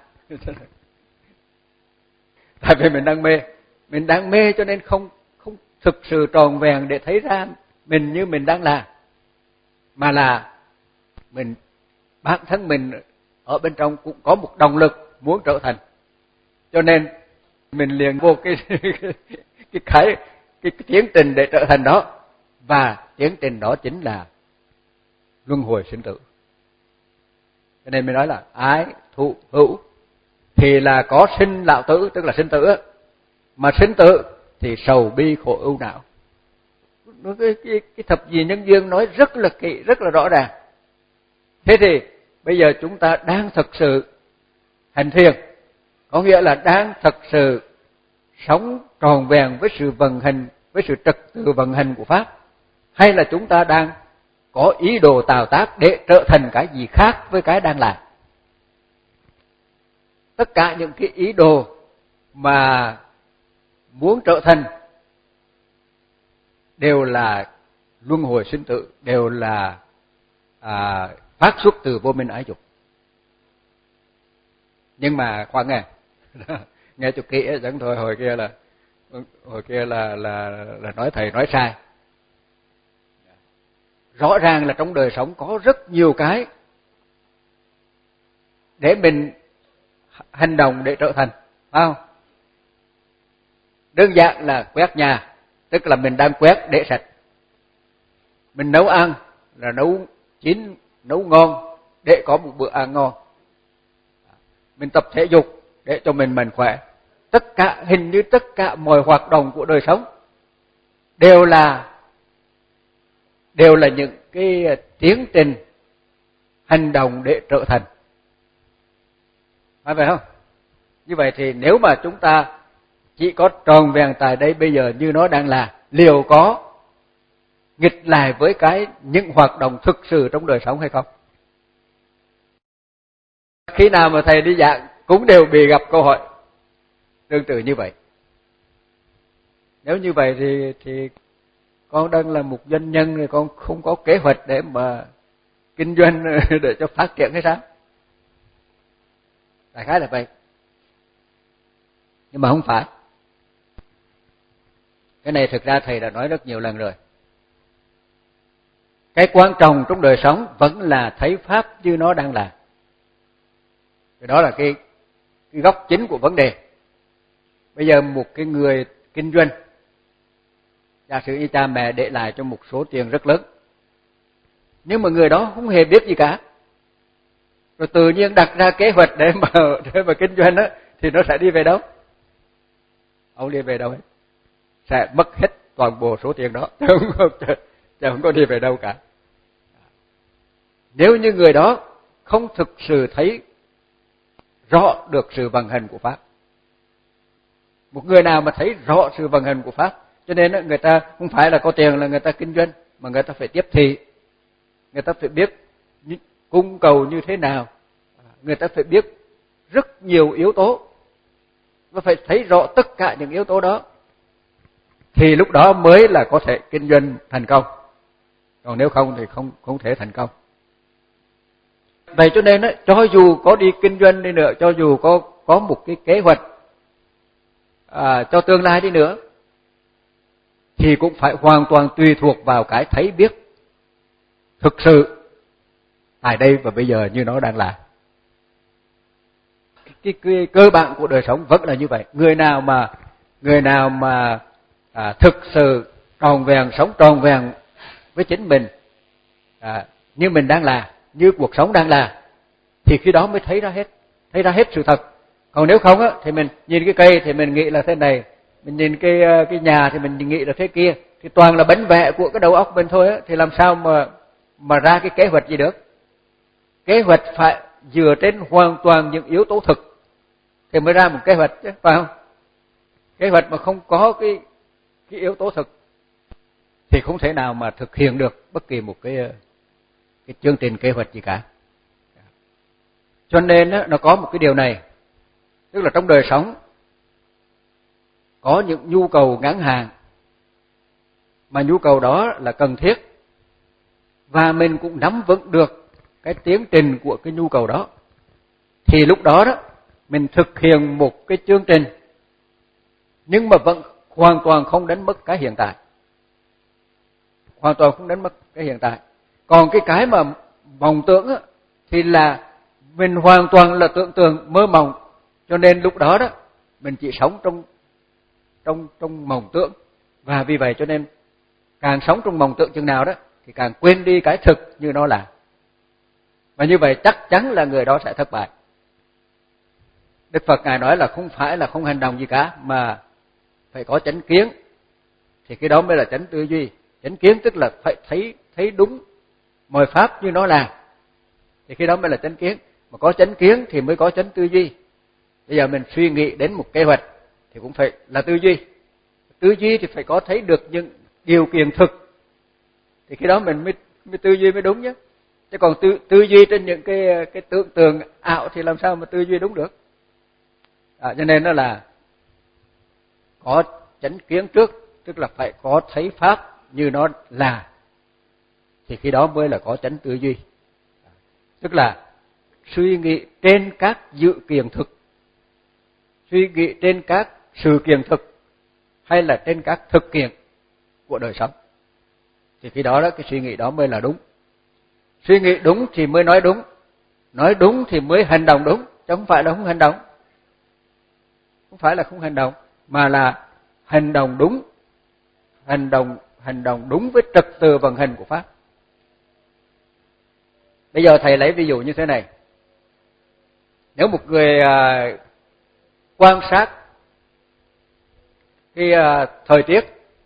Tại vì mình đang mê, mình đang mê cho nên không không thực sự tròn vẹn để thấy ra mình như mình đang là, mà là mình bản thân mình ở bên trong cũng có một động lực muốn trở thành, cho nên mình liền vô cái cái cái cái, cái tiến trình để trở thành đó, và tiến trình đó chính là luân hồi sinh tử. Cho nên mình nói là ái thụ hữu thì là có sinh lão tử, tức là sinh tử, mà sinh tử thì sầu bi khổ ưu não. Cái, cái, cái thập gì nhân duyên nói rất là kỹ, rất là rõ ràng. Thế thì bây giờ chúng ta đang thực sự hành thiền, có nghĩa là đang thực sự sống tròn vẹn với sự vận hành, với sự trật tự vận hành của pháp, hay là chúng ta đang có ý đồ tạo tác để trở thành cái gì khác với cái đang là? Tất cả những cái ý đồ mà muốn trở thành đều là luân hồi sinh tử, đều là à, phát xuất từ vô minh ái dục. Nhưng mà khoan nghe, nghe cho kỹ chẳng thôi hồi kia là hồi kia là là là nói thầy nói sai. Rõ ràng là trong đời sống có rất nhiều cái để mình hành động để trở thành, phải không? Đơn giản là quét nhà, tức là mình đang quét để sạch. Mình nấu ăn là nấu chín, nấu ngon để có một bữa ăn ngon. Mình tập thể dục để cho mình mạnh khỏe. Tất cả, hình như tất cả mọi hoạt động của đời sống đều là đều là những cái tiến trình hành động để trở thành, phải vậy không? Như vậy thì nếu mà chúng ta chỉ có tròn vẹn tại đây bây giờ như nó đang là, liệu có nghịch lại với cái những hoạt động thực sự trong đời sống hay không? Khi nào mà thầy đi giảng cũng đều bị gặp câu hỏi tương tự như vậy. Nếu như vậy thì thì con đang là một doanh nhân, thì con không có kế hoạch để mà kinh doanh để cho phát triển hay sao? Đại khái là vậy. Nhưng mà không phải. Cái này thực ra thầy đã nói rất nhiều lần rồi. Cái quan trọng trong đời sống vẫn là thấy pháp như nó đang là. Cái đó là cái, cái góc chính của vấn đề. Bây giờ một cái người kinh doanh, giả sử như cha mẹ để lại cho một số tiền rất lớn, nhưng mà người đó không hề biết gì cả, rồi tự nhiên đặt ra kế hoạch để mà để mà kinh doanh đó, thì nó sẽ đi về đâu? Ông đi về đâu hết? Sẽ mất hết toàn bộ số tiền đó, chứ không, chứ không có đi về đâu cả. Nếu như người đó không thực sự thấy rõ được sự vận hành của pháp. Một người nào mà thấy rõ sự vận hành của pháp, cho nên người ta không phải là có tiền là người ta kinh doanh, mà người ta phải tiếp thị, người ta phải biết cung cầu như thế nào, người ta phải biết rất nhiều yếu tố, và phải thấy rõ tất cả những yếu tố đó, thì lúc đó mới là có thể kinh doanh thành công. Còn nếu không thì không không thể thành công. Vậy cho nên cho dù có đi kinh doanh đi nữa, cho dù có có một cái kế hoạch à, cho tương lai đi nữa, thì cũng phải hoàn toàn tùy thuộc vào cái thấy biết thực sự tại đây và bây giờ như nó đang là. Cái, cái cơ bản của đời sống vẫn là như vậy. Người nào mà người nào mà à, thực sự tròn vẹn, sống tròn vẹn với chính mình, à, như mình đang là, như cuộc sống đang là, thì khi đó mới thấy ra hết, thấy ra hết sự thật. Còn nếu không á, thì mình nhìn cái cây thì mình nghĩ là thế này, mình nhìn cái cái nhà thì mình nghĩ là thế kia, thì toàn là bánh vẽ của cái đầu óc mình thôi á, thì làm sao mà mà ra cái kế hoạch gì được? Kế hoạch phải dựa trên hoàn toàn những yếu tố thực thì mới ra một kế hoạch chứ, phải không? Kế hoạch mà không có cái cái yếu tố thực thì không thể nào mà thực hiện được bất kỳ một cái cái chương trình kế hoạch gì cả. Cho nên á, nó có một cái điều này, tức là trong đời sống có những nhu cầu ngắn hạn mà nhu cầu đó là cần thiết, và mình cũng nắm vững được cái tiến trình của cái nhu cầu đó, thì lúc đó đó mình thực hiện một cái chương trình, nhưng mà vẫn hoàn toàn không đánh mất cái hiện tại, hoàn toàn không đánh mất cái hiện tại. Còn cái cái mà mộng tưởng á, thì là mình hoàn toàn là tưởng tượng mơ mộng, cho nên lúc đó đó mình chỉ sống trong trong trong mộng tưởng, và vì vậy cho nên càng sống trong mộng tưởng chừng nào đó thì càng quên đi cái thực như nó là, và như vậy chắc chắn là người đó sẽ thất bại. Đức Phật ngài nói là không phải là không hành động gì cả, mà phải có chánh kiến, thì cái đó mới là chánh tư duy. Chánh kiến tức là phải thấy thấy đúng mọi pháp như nó là, thì khi đó mới là chánh kiến. Mà có chánh kiến thì mới có chánh tư duy. Bây giờ mình suy nghĩ đến một kế hoạch thì cũng phải là tư duy. Tư duy thì phải có thấy được những điều kiện thực, thì khi đó mình mới, mới tư duy mới đúng nhé. Chứ còn tư, tư duy trên những cái cái tưởng tượng ảo thì làm sao mà tư duy đúng được. À, cho nên nó là có chánh kiến trước, tức là phải có thấy pháp như nó là, thì khi đó mới là có chánh tư duy. Tức là suy nghĩ trên các dự kiện thực, suy nghĩ trên các sự kiện thực, hay là trên các thực kiện của đời sống, thì khi đó đó cái suy nghĩ đó mới là đúng. Suy nghĩ đúng thì mới nói đúng, nói đúng thì mới hành động đúng, chứ không phải là không hành động. Không phải là không hành động, mà là hành động đúng, hành động hành động đúng với trật tự vận hành của pháp. Bây giờ thầy lấy ví dụ như thế này. Nếu một người à, quan sát cái à, thời tiết,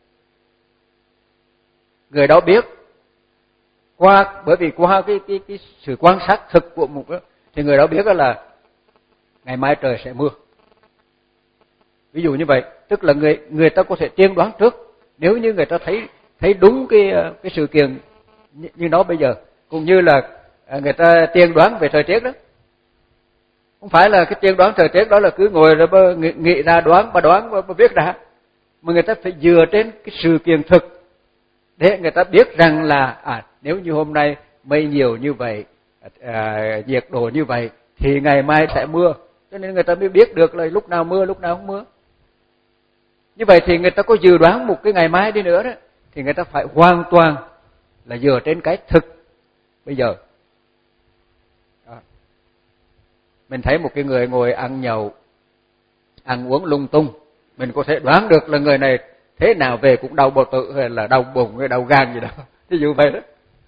người đó biết qua bởi vì qua cái cái cái sự quan sát thực của một đó, thì người đó biết là ngày mai trời sẽ mưa. Ví dụ như vậy, tức là người người ta có thể tiên đoán trước, nếu như người ta thấy thấy đúng cái cái sự kiện như, như nó bây giờ, cũng như là người ta tiên đoán về thời tiết đó. Không phải là cái tiên đoán thời tiết đó là cứ ngồi rồi nghĩ, nghĩ ra đoán và đoán và viết ra, mà người ta phải dựa trên cái sự kiện thực để người ta biết rằng là à nếu như hôm nay mây nhiều như vậy, à, nhiệt độ như vậy thì ngày mai sẽ mưa, cho nên người ta mới biết được là lúc nào mưa lúc nào không mưa. Như vậy thì người ta có dự đoán một cái ngày mai đi nữa đó thì người ta phải hoàn toàn là dựa trên cái thực bây giờ. Đó. Mình thấy một cái người ngồi ăn nhậu, ăn uống lung tung, mình có thể đoán được là người này thế nào về cũng đau bao tử hay là đau bụng hay đau gan gì đó, ví dụ vậy đó.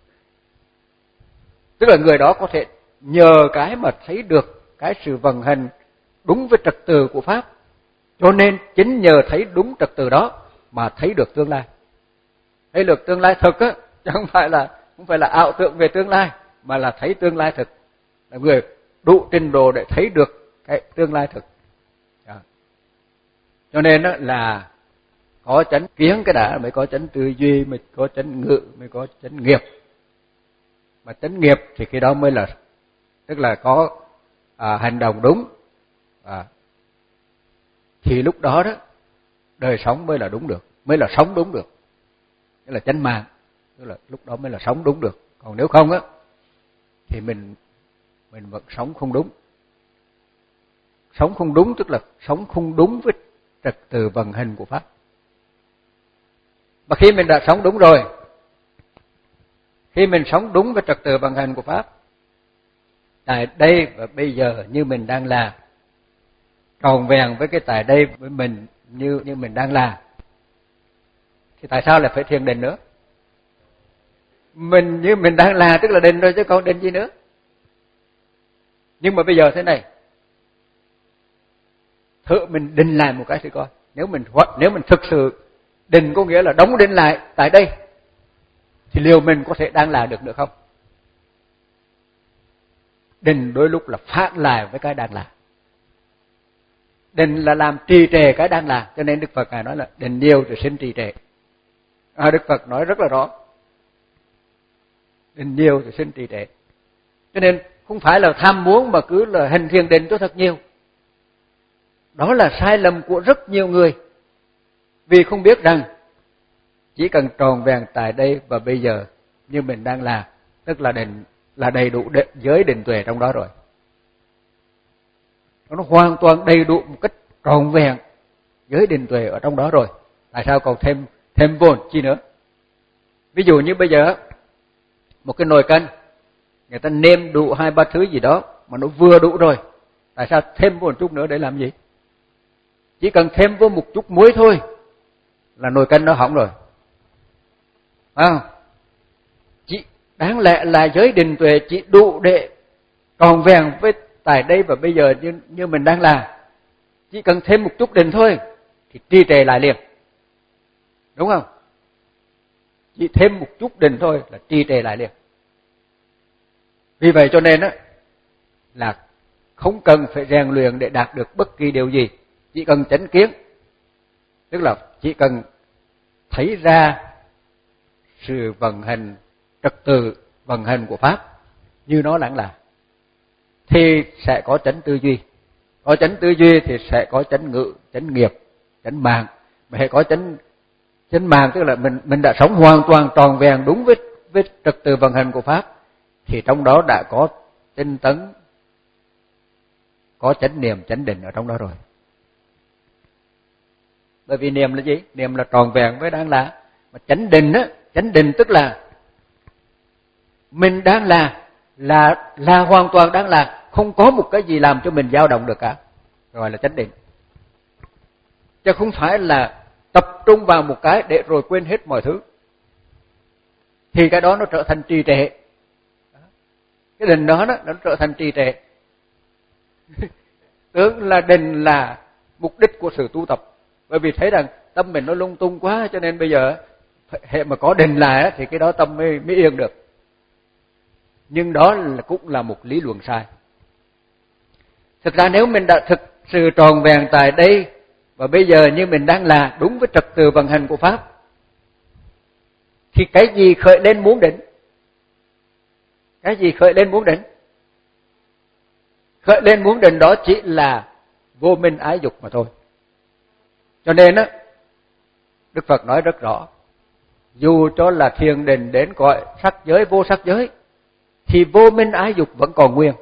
Tức là người đó có thể nhờ cái mà thấy được cái sự vận hành đúng với trật tự của Pháp, cho nên chính nhờ thấy đúng trật tự đó mà thấy được tương lai. Thấy được tương lai thực á, chứ không phải là không phải là ảo tưởng về tương lai, mà là thấy tương lai thực. Là người đủ trình độ để thấy được cái tương lai thực. Đó. Cho nên đó là có chánh kiến cái đã mới có chánh tư duy, mới có chánh ngữ, mới có chánh nghiệp. Mà chánh nghiệp thì cái đó mới là tức là có à, hành động đúng. À, thì lúc đó đó đời sống mới là đúng được, mới là sống đúng được. Nghĩa là chánh mạng, tức là lúc đó mới là sống đúng được. Còn nếu không á thì mình mình vẫn sống không đúng. Sống không đúng tức là sống không đúng với trật tự vận hành của Pháp. Mà khi mình đã sống đúng rồi, khi mình sống đúng với trật tự vận hành của Pháp, tại đây và bây giờ như mình đang là, tròn vẹn với cái tại đây với mình như như mình đang là, thì tại sao lại phải thiền định nữa? Mình như mình đang là tức là định rồi chứ còn định gì nữa. Nhưng mà bây giờ thế này, thử mình định lại một cái thử coi, nếu mình nếu mình thực sự định có nghĩa là đóng định lại tại đây, thì liệu mình có thể đang là được nữa không? Định đôi lúc là phản lại với cái đang là. Định là làm trì trệ cái đang là, cho nên Đức Phật Ngài nói là định nhiều rồi sinh trì trệ. À, Đức Phật nói rất là rõ. Định nhiều rồi sinh trì trệ. Cho nên không phải là tham muốn mà cứ là hành thiền định cho thật nhiều. Đó là sai lầm của rất nhiều người. Vì không biết rằng chỉ cần tròn vẹn tại đây và bây giờ như mình đang là, tức là định là đầy đủ giới định tuệ trong đó rồi. Nó hoàn toàn đầy đủ một cách trọn vẹn giới định tuệ ở trong đó rồi. Tại sao còn thêm thêm vốn chi nữa? Ví dụ như bây giờ một cái nồi canh, người ta nêm đủ hai ba thứ gì đó mà nó vừa đủ rồi. Tại sao thêm vô một chút nữa để làm gì? Chỉ cần thêm vô một chút muối thôi là nồi canh nó hỏng rồi. À, chỉ đáng lẽ là giới định tuệ chỉ đủ để tròn vẹn với tại đây và bây giờ như, như mình đang làm. Chỉ cần thêm một chút định thôi thì trì trệ lại liền. Đúng không? Chỉ thêm một chút định thôi là trì trệ lại liền. Vì vậy cho nên á là không cần phải rèn luyện để đạt được bất kỳ điều gì, chỉ cần chánh kiến. Tức là chỉ cần thấy ra sự vận hành trật tự vận hành của Pháp như nó đang là, thì sẽ có chánh tư duy. Có chánh tư duy thì sẽ có chánh ngữ, chánh nghiệp, chánh mạng. Mà hay có chánh chánh mạng tức là mình mình đã sống hoàn toàn tròn vẹn đúng với với trật tự vận hành của Pháp, thì trong đó đã có tinh tấn, có chánh niệm, chánh định ở trong đó rồi. Bởi vì niệm là gì? Niệm là tròn vẹn với đang là. Mà chánh định á, chánh định tức là mình đang là là là hoàn toàn đang là, không có một cái gì làm cho mình dao động được cả, gọi là chánh định. Chứ không phải là tập trung vào một cái để rồi quên hết mọi thứ, thì cái đó nó trở thành trì trệ. Cái định đó, đó nó trở thành trì trệ. Tưởng là định là mục đích của sự tu tập, bởi vì thấy rằng tâm mình nó lung tung quá, cho nên bây giờ hệ mà có định lại thì cái đó tâm mới, mới yên được. Nhưng đó là cũng là một lý luận sai. Thực ra nếu mình đã thực sự tròn vẹn tại đây và bây giờ như mình đang là đúng với trật tự vận hành của Pháp, thì cái gì khởi lên muốn định? Cái gì khởi lên muốn định? Khởi lên muốn định đó chỉ là vô minh ái dục mà thôi. Cho nên á, Đức Phật nói rất rõ, dù cho là thiền định đến cõi sắc giới, vô sắc giới, thì vô minh ái dục vẫn còn nguyên.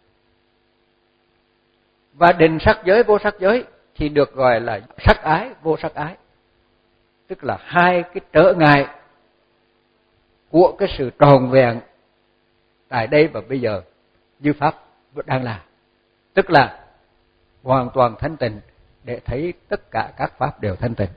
Và định sắc giới vô sắc giới thì được gọi là sắc ái vô sắc ái. Tức là hai cái trở ngại của cái sự tròn vẹn tại đây và bây giờ như Pháp đang là. Tức là hoàn toàn thanh tịnh để thấy tất cả các Pháp đều thanh tịnh.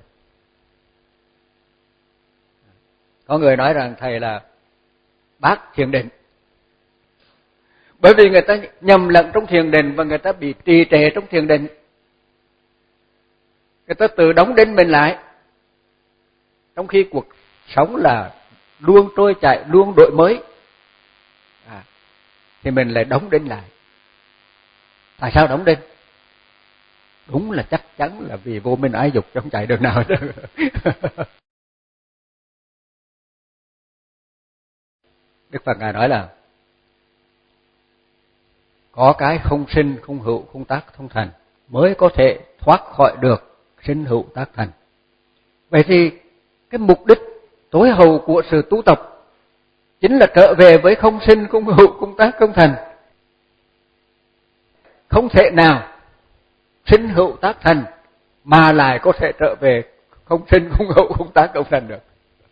Có người nói rằng thầy là bác thiền định. Bởi vì người ta nhầm lẫn trong thiền định và người ta bị trì trệ trong thiền định. Người ta tự đóng đinh mình lại. Trong khi cuộc sống là luôn trôi chảy, luôn đổi mới. À, thì mình lại đóng đinh lại. Tại sao đóng đinh? Đúng là chắc chắn là vì vô minh ái dục không chạy đường nào hết. Đức Phật Ngài nói là có cái không sinh, không hữu, không tác, không thành mới có thể thoát khỏi được sinh hữu tác thành. Vậy thì cái mục đích tối hậu của sự tu tập chính là trở về với không sinh, không hữu, không tác, không thành. Không thể nào sinh hữu tác thành mà lại có thể trở về không sinh, không hữu, không tác, không thành được.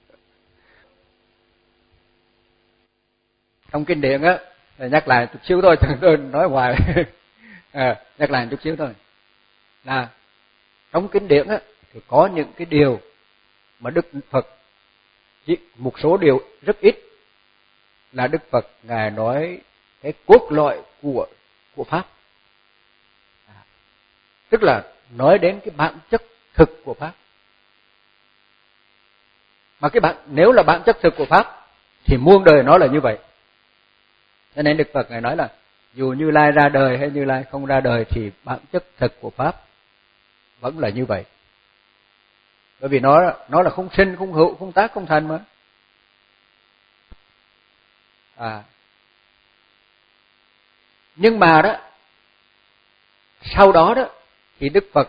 Trong kinh điển á, nhắc lại chút xíu thôi, tôi nói hoài. À, nhắc lại chút xíu thôi. Là trong kinh điển á thì có những cái điều mà Đức Phật, chỉ một số điều rất ít là Đức Phật Ngài nói cái cốt lõi của của Pháp. À, tức là nói đến cái bản chất thực của Pháp. Mà cái bản nếu là bản chất thực của Pháp thì muôn đời nó là như vậy. Cho nên Đức Phật Ngài nói là dù Như Lai ra đời hay Như Lai không ra đời thì bản chất thực của Pháp vẫn là như vậy. Bởi vì nó nó là không sinh, không hữu, không tác, không thành mà. À. Nhưng mà đó, sau đó đó thì Đức Phật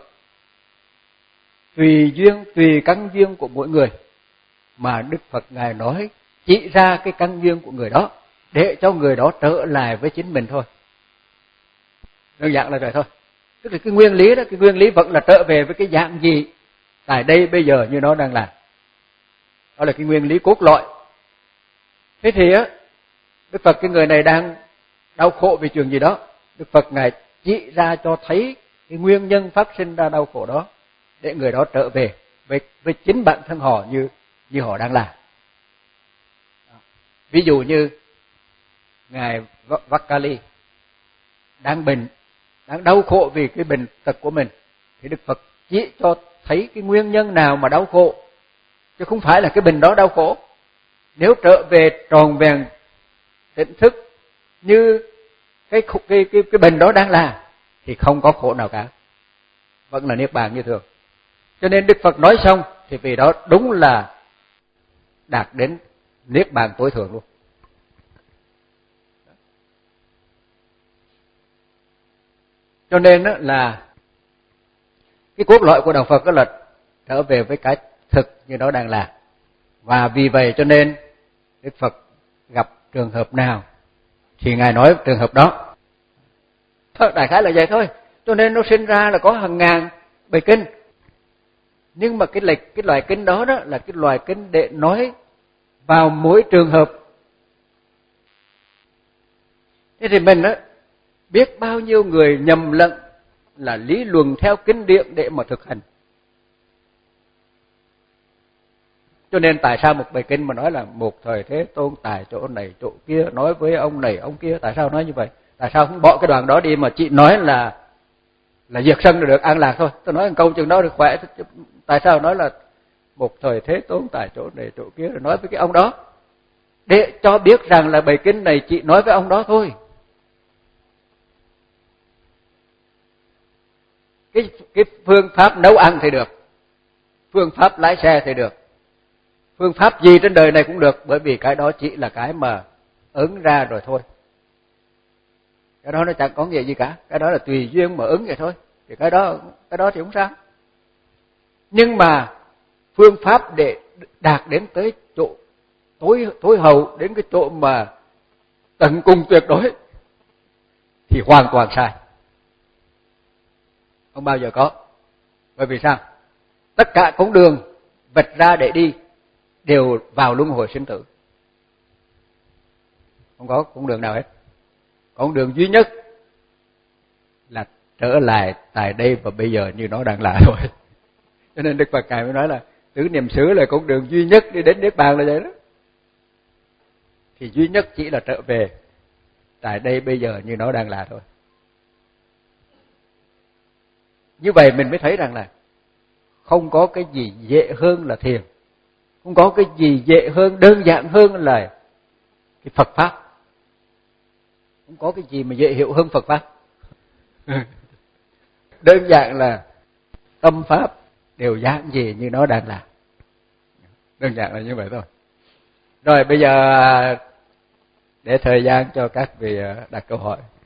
tùy duyên, tùy căn duyên của mỗi người mà Đức Phật Ngài nói chỉ ra cái căn duyên của người đó để cho người đó trở lại với chính mình thôi. Đơn giản là vậy thôi. Tức là cái nguyên lý đó, cái nguyên lý vẫn là trở về với cái dạng gì tại đây bây giờ như nó đang là. Đó là cái nguyên lý cốt lõi. Thế thì á, Đức Phật cái người này đang đau khổ vì chuyện gì đó, Đức Phật Ngài chỉ ra cho thấy cái nguyên nhân phát sinh ra đau khổ đó để người đó trở về với, với chính bản thân họ như như họ đang là. Ví dụ như ngài Vakali đang bệnh, đang đau khổ vì cái bệnh tật của mình, thì Đức Phật chỉ cho thấy cái nguyên nhân nào mà đau khổ, chứ không phải là cái bệnh đó đau khổ. Nếu trở về tròn vẹn tỉnh thức như cái cái cái cái bệnh đó đang là thì không có khổ nào cả, vẫn là niết bàn như thường. Cho nên Đức Phật nói xong thì vì đó đúng là đạt đến niết bàn tối thượng luôn. Cho nên đó là cái cốt lõi của đạo Phật đó là trở về với cái thực như nó đang là. Và vì vậy cho nên Đức Phật gặp trường hợp nào thì Ngài nói trường hợp đó. Thôi, đại khái là vậy thôi. Cho nên nó sinh ra là có hàng ngàn bài kinh. Nhưng mà cái lịch cái loại kinh đó đó là cái loại kinh để nói vào mỗi trường hợp. Thế thì mình đó biết bao nhiêu người nhầm lẫn là lý luận theo kinh điển để mà thực hành. Cho nên tại sao một bài kinh mà nói là một thời Thế Tôn tại chỗ này chỗ kia, nói với ông này ông kia, tại sao nói như vậy? Tại sao không bỏ cái đoạn đó đi mà chỉ nói là là diệt sân được an lạc thôi? Tôi nói một câu chừng đó được khỏe. Tại sao nói là một thời Thế Tôn tại chỗ này chỗ kia rồi nói với cái ông đó? Để cho biết rằng là bài kinh này chỉ nói với ông đó thôi. Cái cái phương pháp nấu ăn thì được, phương pháp lái xe thì được, phương pháp gì trên đời này cũng được, bởi vì cái đó chỉ là cái mà ứng ra rồi thôi. Cái đó nó chẳng có nghĩa gì cả, cái đó là tùy duyên mà ứng vậy thôi. Thì cái đó cái đó thì không sao. Nhưng mà phương pháp để đạt đến tới chỗ tối tối hậu, đến cái chỗ mà tận cùng tuyệt đối thì hoàn toàn sai. Không bao giờ có. Bởi vì sao? Tất cả con đường vạch ra để đi đều vào luân hồi sinh tử. Không có con đường nào hết. Con đường duy nhất là trở lại tại đây và bây giờ như nó đang là thôi. Cho nên Đức Phật Ngài mới nói là tứ niệm xứ là con đường duy nhất đi đến Niết Bàn là vậy đó. Thì duy nhất chỉ là trở về tại đây bây giờ như nó đang là thôi. Như vậy mình mới thấy rằng là không có cái gì dễ hơn là thiền. Không có cái gì dễ hơn, đơn giản hơn là cái Phật Pháp. Không có cái gì mà dễ hiểu hơn Phật Pháp. Đơn giản là tâm Pháp đều giản dị như nó đang là. Đơn giản là như vậy thôi. Rồi bây giờ để thời gian cho các vị đặt câu hỏi.